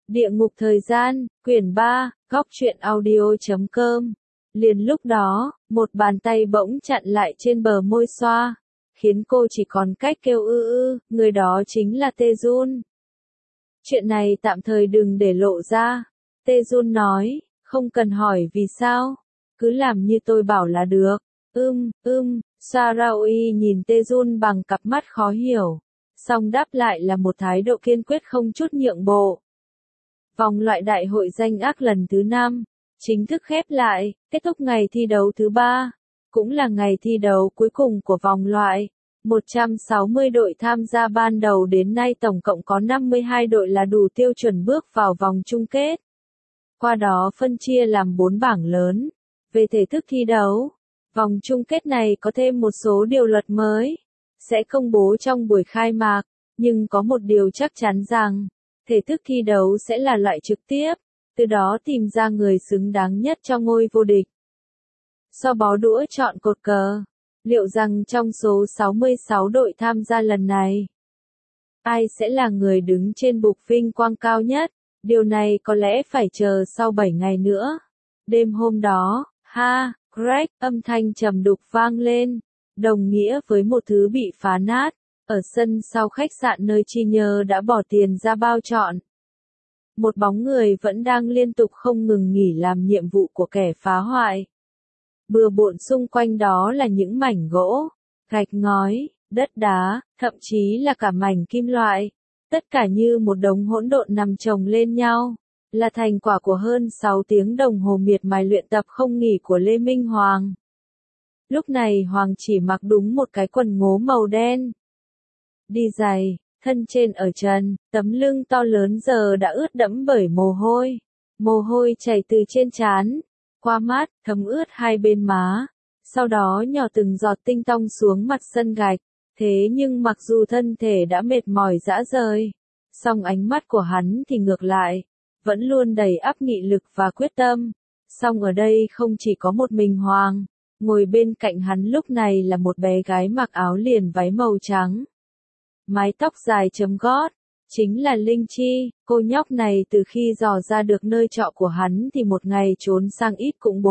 Địa ngục thời gian, quyển 3, góc truyện audio.com. Liền lúc đó, một bàn tay bỗng chặn lại trên bờ môi xoa, khiến cô chỉ còn cách kêu người đó chính là Tae-jun. Chuyện này tạm thời đừng để lộ ra, Tae-jun nói, không cần hỏi vì sao, cứ làm như tôi bảo là được. Saraoi nhìn Tae-jun bằng cặp mắt khó hiểu, song đáp lại là một thái độ kiên quyết không chút nhượng bộ. Vòng loại đại hội danh ác lần thứ 5 chính thức khép lại, kết thúc ngày thi đấu thứ 3, cũng là ngày thi đấu cuối cùng của vòng loại. 160 đội tham gia ban đầu đến nay tổng cộng có 52 đội là đủ tiêu chuẩn bước vào vòng chung kết. Qua đó phân chia làm 4 bảng lớn. Về thể thức thi đấu, vòng chung kết này có thêm một số điều luật mới, sẽ công bố trong buổi khai mạc, nhưng có một điều chắc chắn rằng, thể thức thi đấu sẽ là loại trực tiếp, từ đó tìm ra người xứng đáng nhất cho ngôi vô địch. So bó đũa chọn cột cờ, liệu rằng trong số 66 đội tham gia lần này, ai sẽ là người đứng trên bục vinh quang cao nhất? Điều này có lẽ phải chờ sau 7 ngày nữa. Đêm hôm đó, Greg, âm thanh trầm đục vang lên, đồng nghĩa với một thứ bị phá nát, ở sân sau khách sạn nơi Chi Nhơ đã bỏ tiền ra bao trọn. Một bóng người vẫn đang liên tục không ngừng nghỉ làm nhiệm vụ của kẻ phá hoại. Bừa bộn xung quanh đó là những mảnh gỗ, gạch ngói, đất đá, thậm chí là cả mảnh kim loại. Tất cả như một đống hỗn độn nằm chồng lên nhau, là thành quả của hơn 6 tiếng đồng hồ miệt mài luyện tập không nghỉ của Lê Minh Hoàng. Lúc này Hoàng chỉ mặc đúng một cái quần ngố màu đen. Đi giày, thân trên ở trần, tấm lưng to lớn giờ đã ướt đẫm bởi mồ hôi. Mồ hôi chảy từ trên trán, qua mắt, thấm ướt hai bên má, sau đó nhỏ từng giọt tinh tong xuống mặt sân gạch. Thế nhưng mặc dù thân thể đã mệt mỏi rã rời, song ánh mắt của hắn thì ngược lại, vẫn luôn đầy ắp nghị lực và quyết tâm. Song ở đây không chỉ có một mình Hoàng, ngồi bên cạnh hắn lúc này là một bé gái mặc áo liền váy màu trắng. Mái tóc dài chấm gót, chính là Linh Chi. Cô nhóc này từ khi dò ra được nơi trọ của hắn thì một ngày trốn sang ít cũng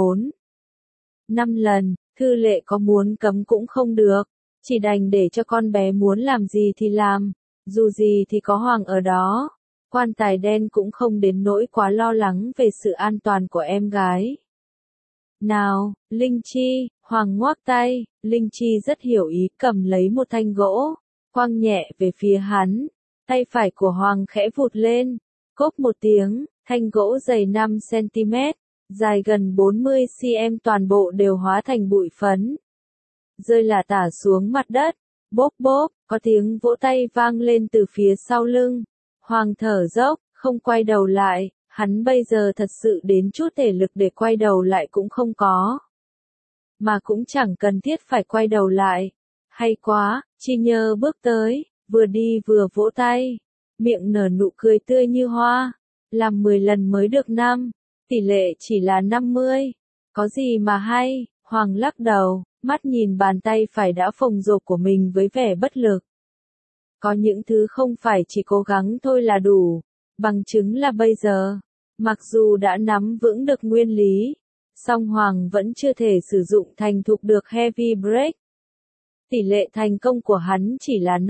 4-5 lần, Thư Lệ có muốn cấm cũng không được. Chỉ đành để cho con bé muốn làm gì thì làm, dù gì thì có Hoàng ở đó. Quan tài đen cũng không đến nỗi quá lo lắng về sự an toàn của em gái. Nào, Linh Chi, Hoàng ngoác tay, Linh Chi rất hiểu ý cầm lấy một thanh gỗ, quăng nhẹ về phía hắn, tay phải của Hoàng khẽ vụt lên, cốp một tiếng, thanh gỗ dày 5cm, dài gần 40cm toàn bộ đều hóa thành bụi phấn. Rơi lả tả xuống mặt đất, bốp bốp, có tiếng vỗ tay vang lên từ phía sau lưng. Hoàng thở dốc, không quay đầu lại, hắn bây giờ thật sự đến chút thể lực để quay đầu lại cũng không có. Mà cũng chẳng cần thiết phải quay đầu lại. Hay quá, Chi Nhơ bước tới, vừa đi vừa vỗ tay, miệng nở nụ cười tươi như hoa. Làm 10 lần mới được 5, tỷ lệ chỉ là 50. Có gì mà hay, Hoàng lắc đầu. Mắt nhìn bàn tay phải đã phồng rộp của mình với vẻ bất lực. Có những thứ không phải chỉ cố gắng thôi là đủ. Bằng chứng là bây giờ, mặc dù đã nắm vững được nguyên lý, song Hoàng vẫn chưa thể sử dụng thành thục được heavy break. Tỷ lệ thành công của hắn chỉ là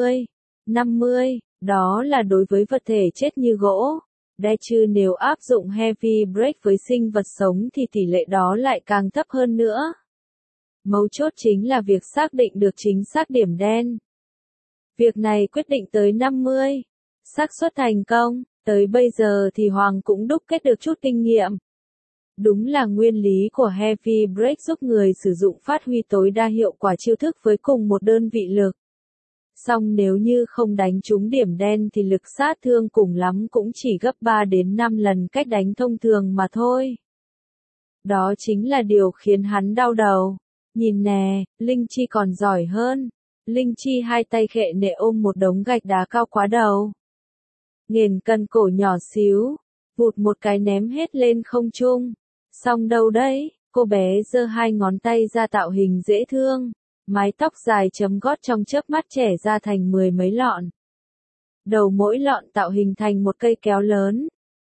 50, đó là đối với vật thể chết như gỗ. Chứ nếu áp dụng heavy break với sinh vật sống thì tỷ lệ đó lại càng thấp hơn nữa. Mấu chốt chính là việc xác định được chính xác điểm đen. Việc này quyết định tới 50. Xác suất thành công, tới bây giờ thì Hoàng cũng đúc kết được chút kinh nghiệm. Đúng là nguyên lý của Heavy Break giúp người sử dụng phát huy tối đa hiệu quả chiêu thức với cùng một đơn vị lực. Song nếu như không đánh trúng điểm đen thì lực sát thương cùng lắm cũng chỉ gấp 3 đến 5 lần cách đánh thông thường mà thôi. Đó chính là điều khiến hắn đau đầu. Nhìn nè, Linh Chi còn giỏi hơn. Linh Chi hai tay khệ nệ ôm một đống gạch đá cao quá đầu. Nghền cân cổ nhỏ xíu, vụt một cái ném hết lên không trung. Xong đâu đấy, cô bé giơ hai ngón tay ra tạo hình dễ thương. Mái tóc dài chấm gót trong chớp mắt trẻ ra thành 10 mấy lọn. Đầu mỗi lọn tạo hình thành một cây kéo lớn.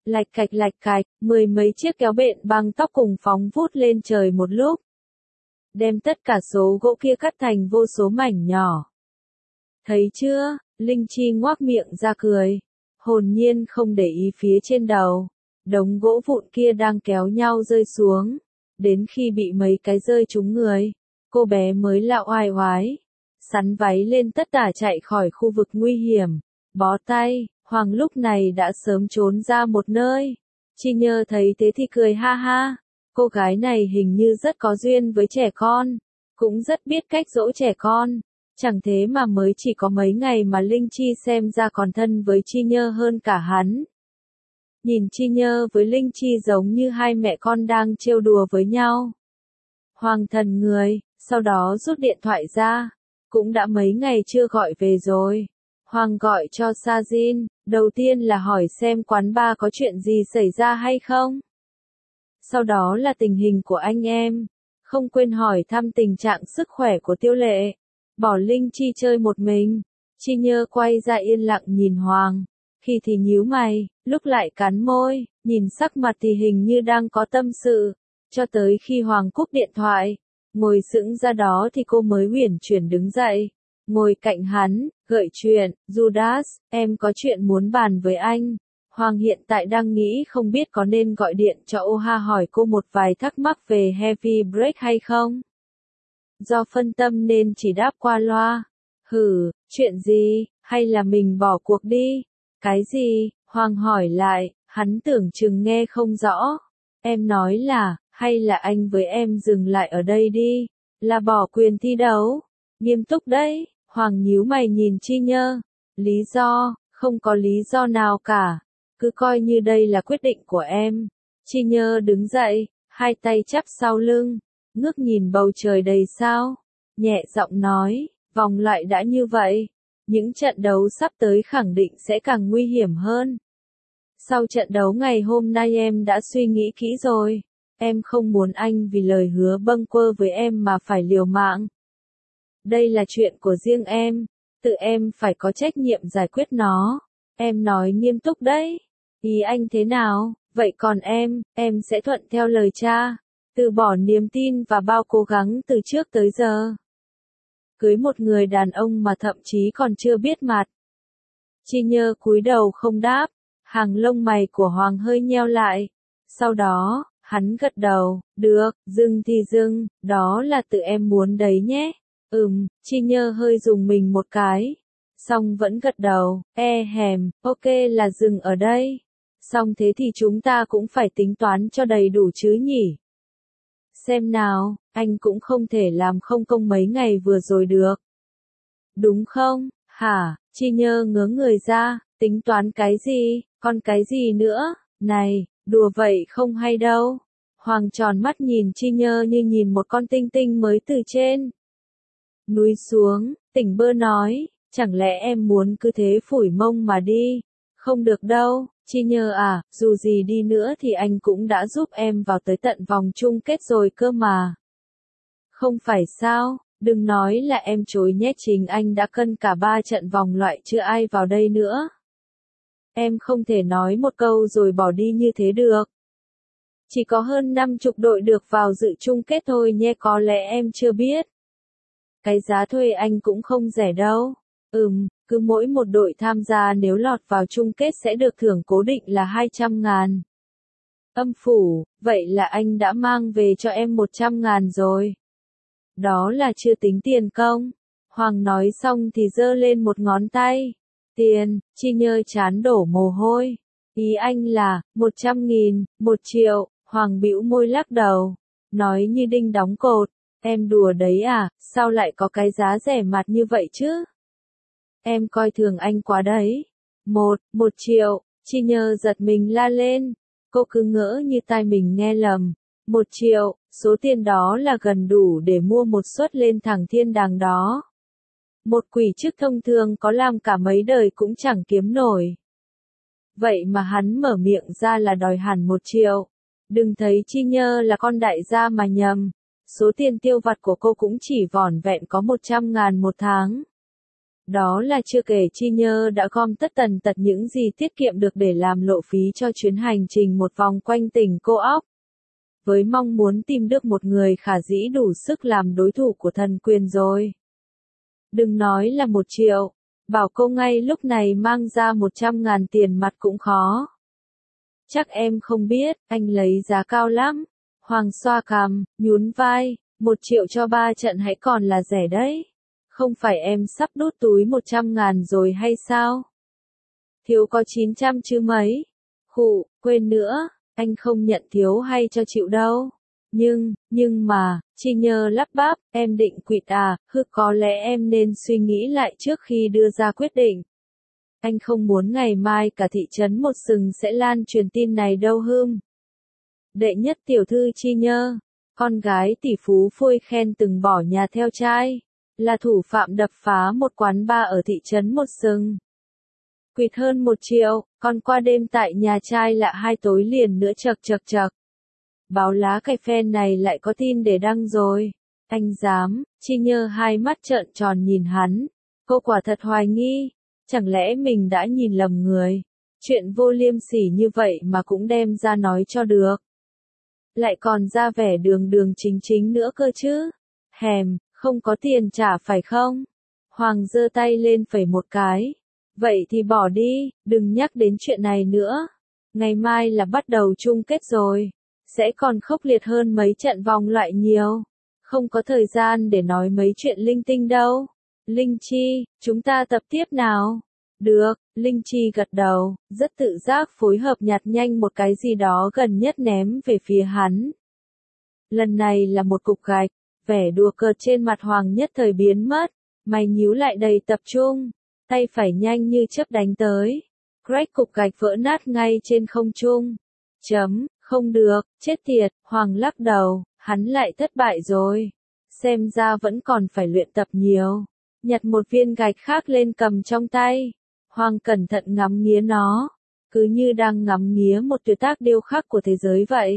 lạch cạch, mười mấy chiếc kéo bện băng tóc cùng phóng vút lên trời một lúc. Đem tất cả số gỗ kia cắt thành vô số mảnh nhỏ. Thấy chưa, Linh Chi ngoác miệng ra cười, hồn nhiên không để ý phía trên đầu. Đống gỗ vụn kia đang kéo nhau rơi xuống. Đến khi bị mấy cái rơi trúng người, cô bé mới lạo oai oái. Sắn váy lên tất tả chạy khỏi khu vực nguy hiểm. Bó tay, Hoàng lúc này đã sớm trốn ra một nơi. Chi Nhơ thấy thế thì cười ha ha. Cô gái này hình như rất có duyên với trẻ con. Cũng rất biết cách dỗ trẻ con. Chẳng thế mà mới chỉ có mấy ngày mà Linh Chi xem ra còn thân với Chi Nhơ hơn cả hắn. Nhìn Chi Nhơ với Linh Chi giống như hai mẹ con đang trêu đùa với nhau. Hoàng thần người, sau đó rút điện thoại ra. Cũng đã mấy ngày chưa gọi về rồi. Hoàng gọi cho Sajin, đầu tiên là hỏi xem quán bar có chuyện gì xảy ra hay không. Sau đó là tình hình của anh em. Không quên hỏi thăm tình trạng sức khỏe của Tiêu Lệ. Bỏ Linh Chi chơi một mình. Chi Nhơ quay ra yên lặng nhìn Hoàng. Khi thì nhíu mày, lúc lại cắn môi, nhìn sắc mặt thì hình như đang có tâm sự. Cho tới khi Hoàng cúp điện thoại, ngồi sững ra đó thì cô mới uyển chuyển đứng dậy. Ngồi cạnh hắn, gợi chuyện, Judas, em có chuyện muốn bàn với anh. Hoàng hiện tại đang nghĩ không biết có nên gọi điện cho Oha hỏi cô một vài thắc mắc về Heavy Break hay không. Do phân tâm nên chỉ đáp qua loa. Chuyện gì, hay là mình bỏ cuộc đi? Cái gì? Hoàng hỏi lại, hắn tưởng chừng nghe không rõ. Em nói là, hay là anh với em dừng lại ở đây đi, là bỏ quyền thi đấu. Nghiêm túc đấy, Hoàng nhíu mày nhìn Chi Nhơ. Lý do, không có lý do nào cả. Cứ coi như đây là quyết định của em. Chi Nhơ đứng dậy, hai tay chắp sau lưng, ngước nhìn bầu trời đầy sao. Nhẹ giọng nói, vòng loại đã như vậy. Những trận đấu sắp tới khẳng định sẽ càng nguy hiểm hơn. Sau trận đấu ngày hôm nay em đã suy nghĩ kỹ rồi. Em không muốn anh vì lời hứa bâng quơ với em mà phải liều mạng. Đây là chuyện của riêng em. Tự em phải có trách nhiệm giải quyết nó. Em nói nghiêm túc đấy. Ý anh thế nào? Vậy còn em sẽ thuận theo lời cha. Từ bỏ niềm tin và bao cố gắng từ trước tới giờ. Cưới một người đàn ông mà thậm chí còn chưa biết mặt. Chi Nhơ cúi đầu không đáp. Hàng lông mày của Hoàng hơi nheo lại. Sau đó, hắn gật đầu. Được, dừng thì dừng, đó là tự em muốn đấy nhé. Chi Nhơ hơi dùng mình một cái. Xong vẫn gật đầu. Ok là dừng ở đây. Xong thế thì chúng ta cũng phải tính toán cho đầy đủ chứ nhỉ. Xem nào, anh cũng không thể làm không công mấy ngày vừa rồi được. Đúng không? Hả? Chi Nhơ ngớ người ra, tính toán cái gì, còn cái gì nữa? Này, đùa vậy không hay đâu. Hoàng tròn mắt nhìn Chi Nhơ như nhìn một con tinh tinh mới từ trên núi xuống, tỉnh bơ nói, chẳng lẽ em muốn cứ thế phủi mông mà đi? Không được đâu, Chi Nhơ à, dù gì đi nữa thì anh cũng đã giúp em vào tới tận vòng chung kết rồi cơ mà. Không phải sao, đừng nói là em chối nhé, chính anh đã cân cả 3 trận vòng loại chưa ai vào đây nữa. Em không thể nói một câu rồi bỏ đi như thế được. Chỉ có hơn 50 đội được vào dự chung kết thôi nhé, có lẽ em chưa biết. Cái giá thuê anh cũng không rẻ đâu. Cứ mỗi một đội tham gia nếu lọt vào chung kết sẽ được thưởng cố định là 200.000. Âm phủ, vậy là anh đã mang về cho em 100.000 rồi. Đó là chưa tính tiền công. Hoàng nói xong thì giơ lên một ngón tay. Tiền, Chi Nhơ chán đổ mồ hôi. Ý anh là, 100.000, 1 triệu, Hoàng bĩu môi lắc đầu. Nói như đinh đóng cột. Em đùa đấy à, sao lại có cái giá rẻ mạt như vậy chứ? Em coi thường anh quá đấy. 1 triệu, Chi Nhơ giật mình la lên. Cô cứ ngỡ như tai mình nghe lầm. 1 triệu, số tiền đó là gần đủ để mua một suất lên thẳng thiên đàng đó. Một quỷ chức thông thường có làm cả mấy đời cũng chẳng kiếm nổi. Vậy mà hắn mở miệng ra là đòi hẳn 1 triệu. Đừng thấy Chi Nhơ là con đại gia mà nhầm. Số tiền tiêu vặt của cô cũng chỉ vỏn vẹn có 100.000 một tháng. Đó là chưa kể Chi Nhơ đã gom tất tần tật những gì tiết kiệm được để làm lộ phí cho chuyến hành trình một vòng quanh tỉnh Cô Óc. Với mong muốn tìm được một người khả dĩ đủ sức làm đối thủ của thần quyền rồi. Đừng nói là 1 triệu, bảo cô ngay lúc này mang ra 100.000 tiền mặt cũng khó. Chắc em không biết, anh lấy giá cao lắm. Hoàng xoa cằm, nhún vai, 1 triệu cho 3 trận hãy còn là rẻ đấy. Không phải em sắp đút túi 100.000 rồi hay sao? Thiếu có 900 chứ mấy. Khụ, quên nữa, anh không nhận thiếu hay cho chịu đâu. Nhưng mà, Chi Nhơ lắp bắp, em định quỵt à, có lẽ em nên suy nghĩ lại trước khi đưa ra quyết định. Anh không muốn ngày mai cả thị trấn một sừng sẽ lan truyền tin này đâu hưm. Đệ nhất tiểu thư Chi Nhơ, con gái tỷ phú Phôi Khen từng bỏ nhà theo trai, là thủ phạm đập phá một quán bar ở thị trấn một sừng. Quỵt hơn 1 triệu, còn qua đêm tại nhà trai lạ 2 tối liền nữa chật. Báo lá cải phen này lại có tin để đăng rồi. Anh dám, Chi Nhơ hai mắt trợn tròn nhìn hắn. Cô quả thật hoài nghi, chẳng lẽ mình đã nhìn lầm người. Chuyện vô liêm sỉ như vậy mà cũng đem ra nói cho được. Lại còn ra vẻ đường chính nữa cơ chứ. Hèm, không có tiền trả phải không? Hoàng giơ tay lên phẩy một cái. Vậy thì bỏ đi, đừng nhắc đến chuyện này nữa. Ngày mai là bắt đầu chung kết rồi. Sẽ còn khốc liệt hơn mấy trận vòng loại nhiều. Không có thời gian để nói mấy chuyện linh tinh đâu. Linh Chi, chúng ta tập tiếp nào. Được, Linh Chi gật đầu, rất tự giác phối hợp nhặt nhanh một cái gì đó gần nhất ném về phía hắn. Lần này là một cục gạch, vẻ đùa cợt trên mặt Hoàng nhất thời biến mất, mày nhíu lại đầy tập trung, tay phải nhanh như chớp đánh tới. Crack, cục gạch vỡ nát ngay trên không trung. Không được, chết tiệt, Hoàng lắc đầu, hắn lại thất bại rồi. Xem ra vẫn còn phải luyện tập nhiều. Nhặt một viên gạch khác lên cầm trong tay. Hoàng cẩn thận ngắm nghía nó, cứ như đang ngắm nghía một tuyệt tác điêu khắc của thế giới vậy.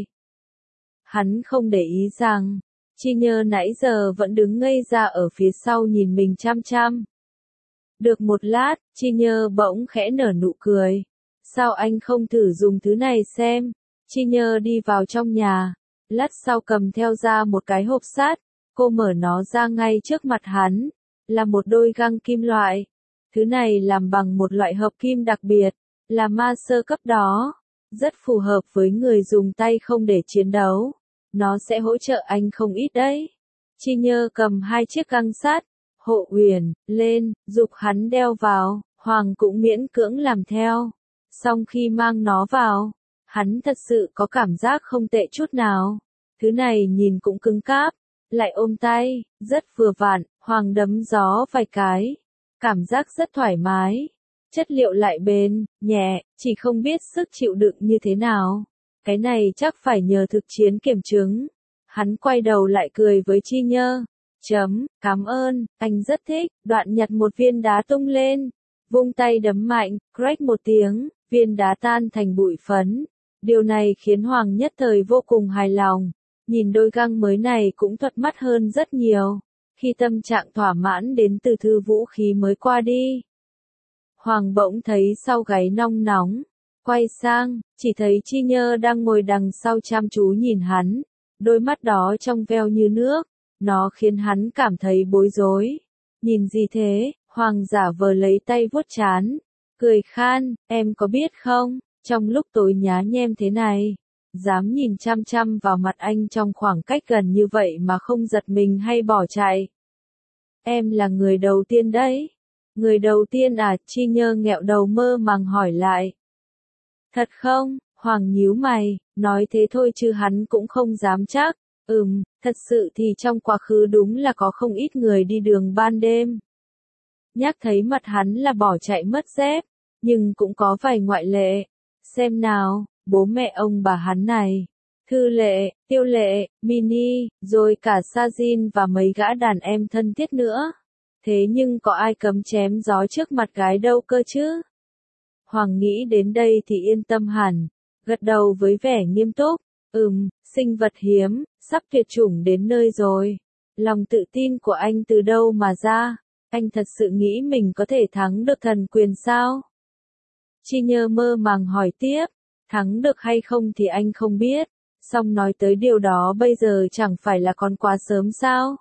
Hắn không để ý rằng, Chi Nhơ nãy giờ vẫn đứng ngây ra ở phía sau nhìn mình chăm chăm. Được một lát, Chi Nhơ bỗng khẽ nở nụ cười. Sao anh không thử dùng thứ này xem? Chi Nhơ đi vào trong nhà, lát sau cầm theo ra một cái hộp sắt, cô mở nó ra ngay trước mặt hắn, là một đôi găng kim loại. Thứ này làm bằng một loại hợp kim đặc biệt, là ma sơ cấp đó, rất phù hợp với người dùng tay không để chiến đấu. Nó sẽ hỗ trợ anh không ít đấy. Chi Nhơ cầm 2 chiếc găng sắt, hộ uyển lên, giục hắn đeo vào, Hoàng cũng miễn cưỡng làm theo. Xong khi mang nó vào, hắn thật sự có cảm giác không tệ chút nào. Thứ này nhìn cũng cứng cáp, lại ôm tay, rất vừa vặn, Hoàng đấm gió vài cái. Cảm giác rất thoải mái. Chất liệu lại bền, nhẹ, chỉ không biết sức chịu đựng như thế nào. Cái này chắc phải nhờ thực chiến kiểm chứng. Hắn quay đầu lại cười với Chi Nhơ. Cảm ơn, anh rất thích, đoạn nhặt một viên đá tung lên. Vung tay đấm mạnh, crack một tiếng, viên đá tan thành bụi phấn. Điều này khiến Hoàng nhất thời vô cùng hài lòng. Nhìn đôi găng mới này cũng thuận mắt hơn rất nhiều. Khi tâm trạng thỏa mãn đến từ thư vũ khí mới qua đi. Hoàng bỗng thấy sau gáy nong nóng. Quay sang, chỉ thấy Chi Nhơ đang ngồi đằng sau chăm chú nhìn hắn. Đôi mắt đó trong veo như nước. Nó khiến hắn cảm thấy bối rối. Nhìn gì thế? Hoàng giả vờ lấy tay vuốt trán. Cười khan, em có biết không? Trong lúc tối nhá nhem thế này, dám nhìn chăm chăm vào mặt anh trong khoảng cách gần như vậy mà không giật mình hay bỏ chạy. Em là người đầu tiên đấy. Người đầu tiên à? Chi Nhơ nghẹo đầu mơ màng hỏi lại. Thật không? Hoàng nhíu mày, nói thế thôi chứ hắn cũng không dám chắc. Thật sự thì trong quá khứ đúng là có không ít người đi đường ban đêm. Nhắc thấy mặt hắn là bỏ chạy mất dép, nhưng cũng có vài ngoại lệ. Xem nào, bố mẹ ông bà hắn này. Thư Lệ, Tiêu Lệ, Mini, rồi cả Sajin và mấy gã đàn em thân thiết nữa. Thế nhưng có ai cấm chém gió trước mặt gái đâu cơ chứ? Hoàng nghĩ đến đây thì yên tâm hẳn, gật đầu với vẻ nghiêm túc. Sinh vật hiếm, sắp tuyệt chủng đến nơi rồi. Lòng tự tin của anh từ đâu mà ra? Anh thật sự nghĩ mình có thể thắng được thần quyền sao? Chi Nhơ mơ màng hỏi tiếp, thắng được hay không thì anh không biết, song nói tới điều đó bây giờ chẳng phải là còn quá sớm sao?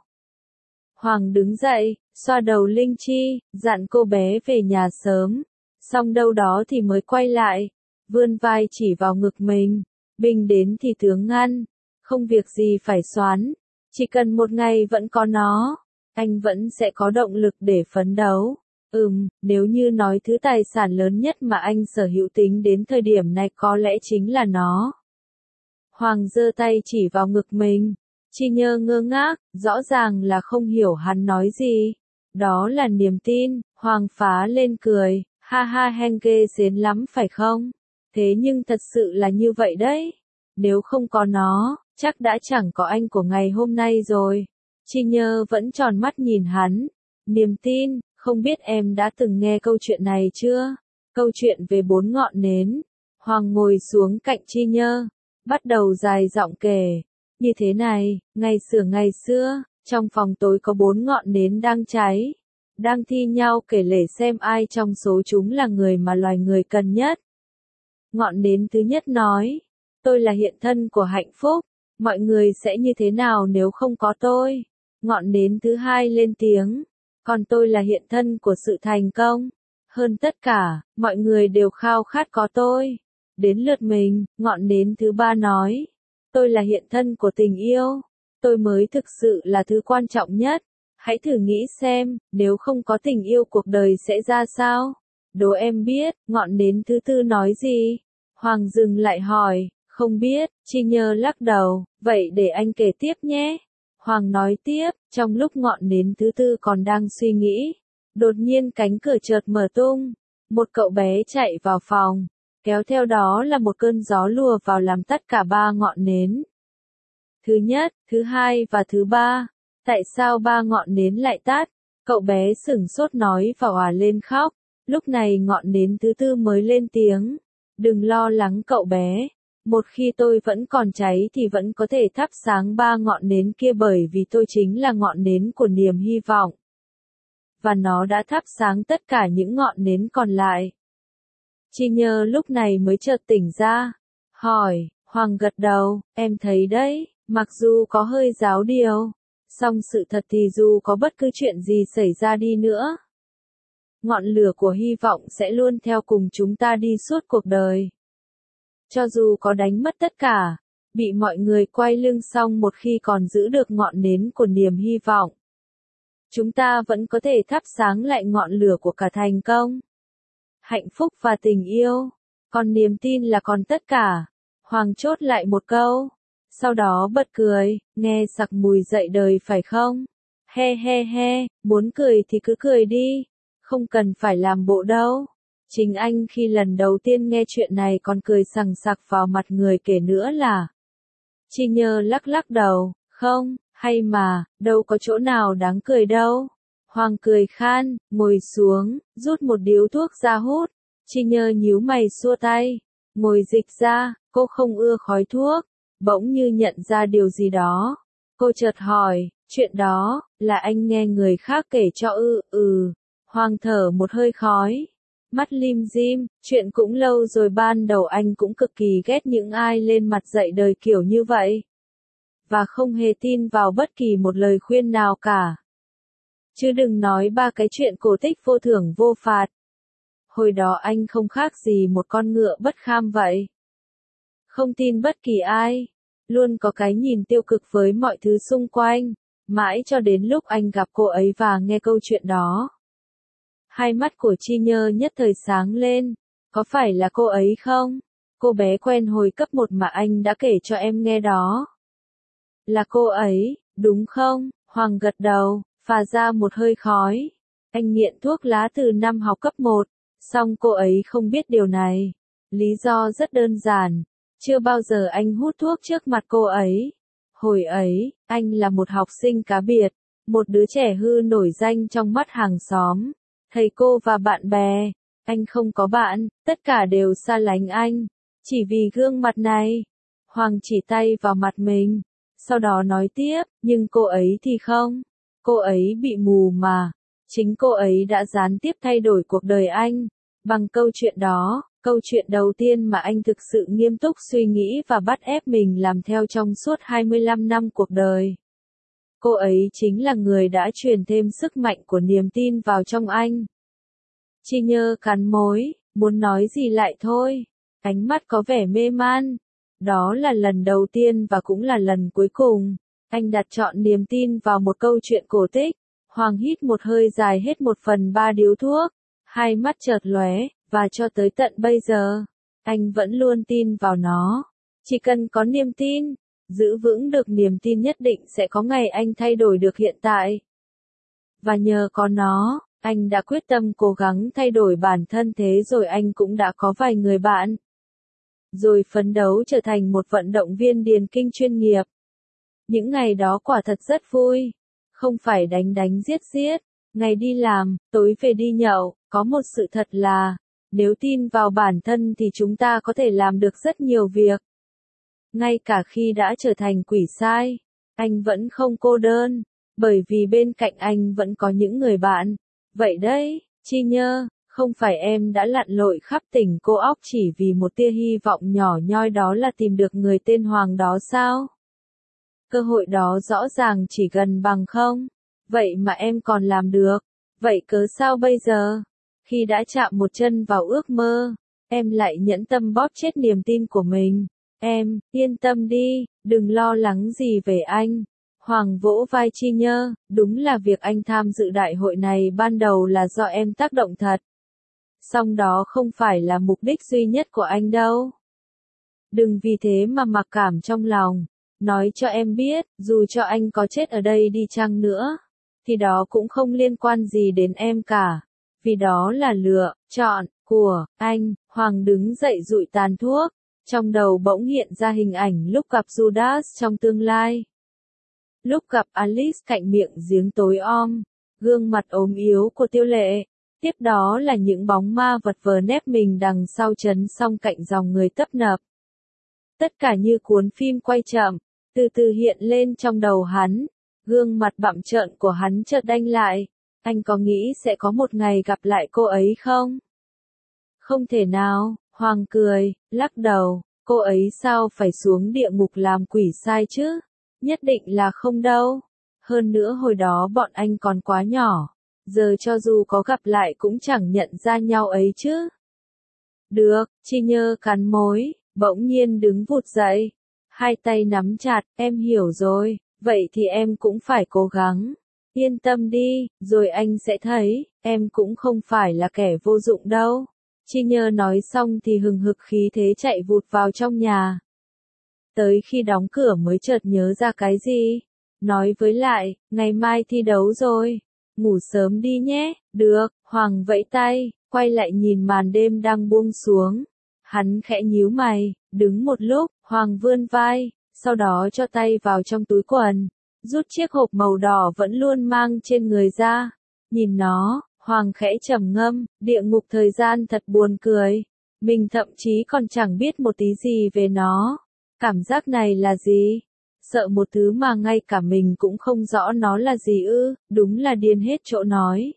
Hoàng đứng dậy, xoa đầu Linh Chi, dặn cô bé về nhà sớm, xong đâu đó thì mới quay lại, vươn vai chỉ vào ngực mình, binh đến thì tướng ngăn, không việc gì phải xoắn, chỉ cần một ngày vẫn có nó, anh vẫn sẽ có động lực để phấn đấu. Nếu như nói thứ tài sản lớn nhất mà anh sở hữu tính đến thời điểm này có lẽ chính là nó. Hoàng giơ tay chỉ vào ngực mình. Chi Nhơ ngơ ngác, rõ ràng là không hiểu hắn nói gì. Đó là niềm tin, Hoàng phá lên cười, ha ha Henge xến lắm phải không? Thế nhưng thật sự là như vậy đấy. Nếu không có nó, chắc đã chẳng có anh của ngày hôm nay rồi. Chi Nhơ vẫn tròn mắt nhìn hắn. Niềm tin, không biết em đã từng nghe câu chuyện này chưa? Câu chuyện về 4 ngọn nến. Hoàng ngồi xuống cạnh Chi Nhơ, bắt đầu dài giọng kể. Như thế này, ngày xưa, trong phòng tối có 4 ngọn nến đang cháy. Đang thi nhau kể lể xem ai trong số chúng là người mà loài người cần nhất. Ngọn nến thứ nhất nói, tôi là hiện thân của hạnh phúc, mọi người sẽ như thế nào nếu không có tôi? Ngọn nến thứ hai lên tiếng, còn tôi là hiện thân của sự thành công. Hơn tất cả, mọi người đều khao khát có tôi. Đến lượt mình, ngọn nến thứ ba nói, tôi là hiện thân của tình yêu. Tôi mới thực sự là thứ quan trọng nhất. Hãy thử nghĩ xem, nếu không có tình yêu cuộc đời sẽ ra sao? Đố em biết, ngọn nến thứ tư nói gì? Hoàng dừng lại hỏi, không biết, Chi Nhơ lắc đầu, vậy để anh kể tiếp nhé. Hoàng nói tiếp, trong lúc ngọn nến thứ tư còn đang suy nghĩ, đột nhiên cánh cửa chợt mở tung, một cậu bé chạy vào phòng, kéo theo đó là một cơn gió lùa vào làm tắt cả ba ngọn nến. Thứ nhất, thứ hai và thứ ba. Tại sao ba ngọn nến lại tắt? Cậu bé sửng sốt nói và òa lên khóc. Lúc này ngọn nến thứ tư mới lên tiếng. Đừng lo lắng cậu bé. Một khi tôi vẫn còn cháy thì vẫn có thể thắp sáng ba ngọn nến kia bởi vì tôi chính là ngọn nến của niềm hy vọng. Và nó đã thắp sáng tất cả những ngọn nến còn lại. Chi Nhơ lúc này mới chợt tỉnh ra. Hỏi, Hoàng gật đầu, em thấy đấy, mặc dù có hơi giáo điều. Song sự thật thì dù có bất cứ chuyện gì xảy ra đi nữa, ngọn lửa của hy vọng sẽ luôn theo cùng chúng ta đi suốt cuộc đời. Cho dù có đánh mất tất cả, bị mọi người quay lưng xong một khi còn giữ được ngọn nến của niềm hy vọng, chúng ta vẫn có thể thắp sáng lại ngọn lửa của cả thành công, hạnh phúc và tình yêu. Còn niềm tin là còn tất cả. Hoàng chốt lại một câu. Sau đó bật cười, nghe sặc mùi dậy đời phải không? He he he, muốn cười thì cứ cười đi, không cần phải làm bộ đâu. Chính anh khi lần đầu tiên nghe chuyện này còn cười sằng sặc vào mặt người kể nữa là. Chi Nhơ lắc lắc đầu, không, hay mà, đâu có chỗ nào đáng cười đâu. Hoàng cười khan, ngồi xuống, rút một điếu thuốc ra hút. Chi Nhơ nhíu mày xua tay, ngồi dịch ra, cô không ưa khói thuốc. Bỗng như nhận ra điều gì đó. Cô chợt hỏi, chuyện đó, là anh nghe người khác kể cho ư? Hoàng thở một hơi khói. Mắt lim dim, chuyện cũng lâu rồi ban đầu anh cũng cực kỳ ghét những ai lên mặt dạy đời kiểu như vậy. Và không hề tin vào bất kỳ một lời khuyên nào cả. Chứ đừng nói ba cái chuyện cổ tích vô thưởng vô phạt. Hồi đó anh không khác gì một con ngựa bất kham vậy. Không tin bất kỳ ai. Luôn có cái nhìn tiêu cực với mọi thứ xung quanh. Mãi cho đến lúc anh gặp cô ấy và nghe câu chuyện đó. Hai mắt của Chi Nhơ nhất thời sáng lên. Có phải là cô ấy không? Cô bé quen hồi cấp 1 mà anh đã kể cho em nghe đó. Là cô ấy, đúng không? Hoàng gật đầu, phà ra một hơi khói. Anh nghiện thuốc lá từ năm học cấp 1. Song cô ấy không biết điều này. Lý do rất đơn giản. Chưa bao giờ anh hút thuốc trước mặt cô ấy. Hồi ấy, anh là một học sinh cá biệt, một đứa trẻ hư nổi danh trong mắt hàng xóm, thầy cô và bạn bè. Anh không có bạn, tất cả đều xa lánh anh. Chỉ vì gương mặt này. Hoàng chỉ tay vào mặt mình. Sau đó nói tiếp, nhưng cô ấy thì không. Cô ấy bị mù mà. Chính cô ấy đã gián tiếp thay đổi cuộc đời anh. Bằng câu chuyện đó, câu chuyện đầu tiên mà anh thực sự nghiêm túc suy nghĩ và bắt ép mình làm theo trong suốt 25 năm cuộc đời. Cô ấy chính là người đã truyền thêm sức mạnh của niềm tin vào trong anh. Chi Nhơ cắn môi, muốn nói gì lại thôi. Ánh mắt có vẻ mê man. Đó là lần đầu tiên và cũng là lần cuối cùng. Anh đặt trọn niềm tin vào một câu chuyện cổ tích. Hoàng hít một hơi dài hết 1/3 điếu thuốc. Hai mắt chợt lóe, và cho tới tận bây giờ, anh vẫn luôn tin vào nó. Chỉ cần có niềm tin, giữ vững được niềm tin nhất định sẽ có ngày anh thay đổi được hiện tại. Và nhờ có nó, anh đã quyết tâm cố gắng thay đổi bản thân, thế rồi anh cũng đã có vài người bạn. Rồi phấn đấu trở thành một vận động viên điền kinh chuyên nghiệp. Những ngày đó quả thật rất vui. Không phải đánh đánh giết giết, ngày đi làm, tối về đi nhậu, có một sự thật là, nếu tin vào bản thân thì chúng ta có thể làm được rất nhiều việc. Ngay cả khi đã trở thành quỷ sai, anh vẫn không cô đơn, bởi vì bên cạnh anh vẫn có những người bạn. Vậy đấy, Chi Nhơ, không phải em đã lặn lội khắp tỉnh cô óc chỉ vì một tia hy vọng nhỏ nhoi, đó là tìm được người tên Hoàng đó sao? Cơ hội đó rõ ràng chỉ gần bằng không. Vậy mà em còn làm được. Vậy cớ sao bây giờ? Khi đã chạm một chân vào ước mơ, em lại nhẫn tâm bóp chết niềm tin của mình. Em, yên tâm đi, đừng lo lắng gì về anh. Hoàng vỗ vai Chi Nhơ, đúng là việc anh tham dự đại hội này ban đầu là do em tác động thật. Song đó không phải là mục đích duy nhất của anh đâu. Đừng vì thế mà mặc cảm trong lòng. Nói cho em biết, dù cho anh có chết ở đây đi chăng nữa, thì đó cũng không liên quan gì đến em cả. Vì đó là lựa chọn của anh. Hoàng đứng dậy dụi tàn thuốc. Trong đầu bỗng hiện ra hình ảnh lúc gặp Judas trong tương lai. Lúc gặp Alice cạnh miệng giếng tối om. Gương mặt ốm yếu của Tiêu Lệ. Tiếp đó là những bóng ma vật vờ nép mình đằng sau trấn song cạnh dòng người tấp nập. Tất cả như cuốn phim quay chậm, từ từ hiện lên trong đầu hắn. Gương mặt bặm trợn của hắn chợt đanh lại. Anh có nghĩ sẽ có một ngày gặp lại cô ấy không? Không thể nào, Hoàng cười, lắc đầu. Cô ấy sao phải xuống địa ngục làm quỷ sai chứ? Nhất định là không đâu. Hơn nữa hồi đó bọn anh còn quá nhỏ. Giờ cho dù có gặp lại cũng chẳng nhận ra nhau ấy chứ. Được, Chi Nhơ cắn môi, bỗng nhiên đứng vụt dậy. Hai tay nắm chặt, em hiểu rồi, vậy thì em cũng phải cố gắng. Yên tâm đi, rồi anh sẽ thấy, em cũng không phải là kẻ vô dụng đâu. Chi Nhơ nói xong thì hừng hực khí thế chạy vụt vào trong nhà. Tới khi đóng cửa mới chợt nhớ ra cái gì. Nói với lại, ngày mai thi đấu rồi. Ngủ sớm đi nhé, được, Hoàng vẫy tay, quay lại nhìn màn đêm đang buông xuống. Hắn khẽ nhíu mày, đứng một lúc, Hoàng vươn vai, sau đó cho tay vào trong túi quần, rút chiếc hộp màu đỏ vẫn luôn mang trên người ra. Nhìn nó, Hoàng khẽ trầm ngâm, địa ngục thời gian thật buồn cười. Mình thậm chí còn chẳng biết một tí gì về nó. Cảm giác này là gì? Sợ một thứ mà ngay cả mình cũng không rõ nó là gì ư, đúng là điên hết chỗ nói.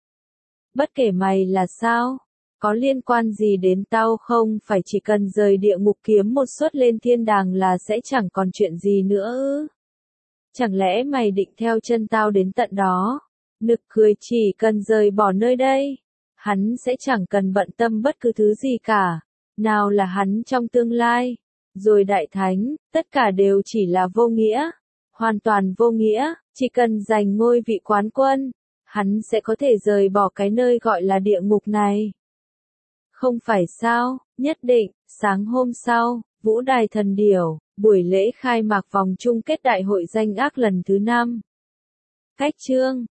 Bất kể mày là sao, có liên quan gì đến tao không, phải chỉ cần rời địa ngục kiếm một suất lên thiên đàng là sẽ chẳng còn chuyện gì nữa ư. Chẳng lẽ mày định theo chân tao đến tận đó? Nực cười, chỉ cần rời bỏ nơi đây, hắn sẽ chẳng cần bận tâm bất cứ thứ gì cả. Nào là hắn trong tương lai, rồi đại thánh, tất cả đều chỉ là vô nghĩa. Hoàn toàn vô nghĩa, chỉ cần giành ngôi vị quán quân, hắn sẽ có thể rời bỏ cái nơi gọi là địa ngục này. Không phải sao, nhất định, sáng hôm sau, Vũ Đài Thần Điểu, buổi lễ khai mạc vòng chung kết đại hội danh ác lần thứ 5. Cách chương